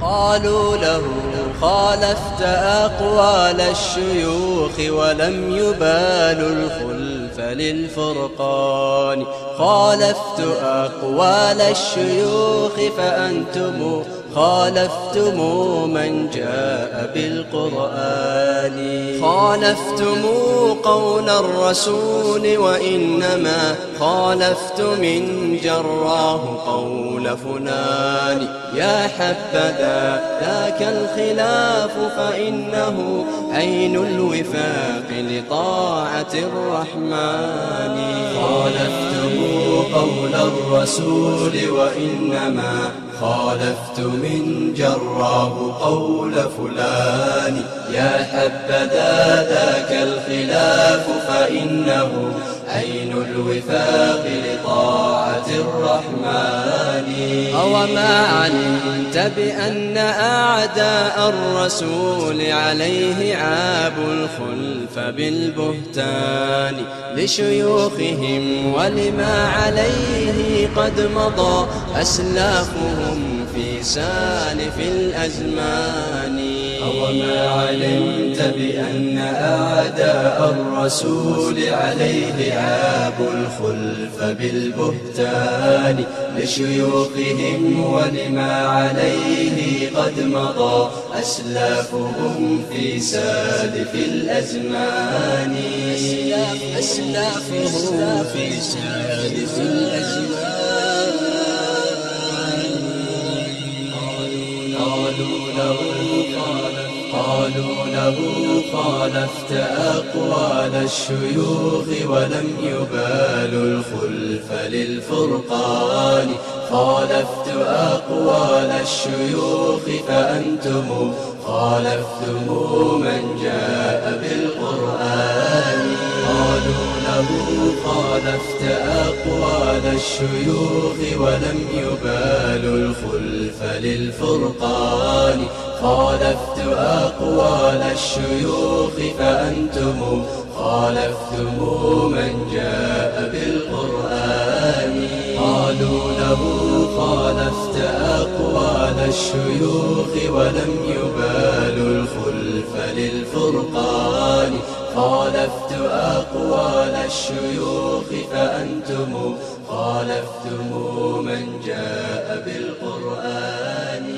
قالوا له خالفت أقوال الشيوخ ولم يبالوا الخلف للفرقان. خالفت أقوال الشيوخ فأنتم خالفتم من جاء بالقرآن. خالفتم قول الرسول وإنما خالفت من جراه قول فلان. يا حبذا ذاك الخلاف فإنه عين الوفاق لطاعة الرحمن. خالفتم قول الرسول وإنما خالفت من جراه قول فلان. يا حبذا ذاك الخلاف فإنه عين الوفاق لطاعة الرحمن. أوما علمت بأن أعداء الرسول عليه عابوا الخلف بالبهتان لشيوخهم ولما عليه قد مضى أسلافهم في سالف الأزمان. أوما علمت بأن أعداء الرسول عليه عابوا الخلف بالبهتان لشيوخهم ولما عليه قد مضى أسلافهم في سالف الأزمان. أسلافهم في سالف الأزمان. قالوا له خالفت أقوال الشيوخ ولم يبالوا الخلف للفرقان. خالفت أقوال الشيوخ فأنتم خالفتم من جاء بالقرآن. قالوا له خالفت أقوال الشيوخ ولم يبالوا الخلف للفرقان. خالفت أقوال الشيوخ فأنتم خالفتم من جاء بالقرآن. قالوا له خالفت أقوال الشيوخ ولم يبالوا الخلف للفرقان. خالفت أقوال الشيوخ فأنتم خالفتم من جاء بالقرآن.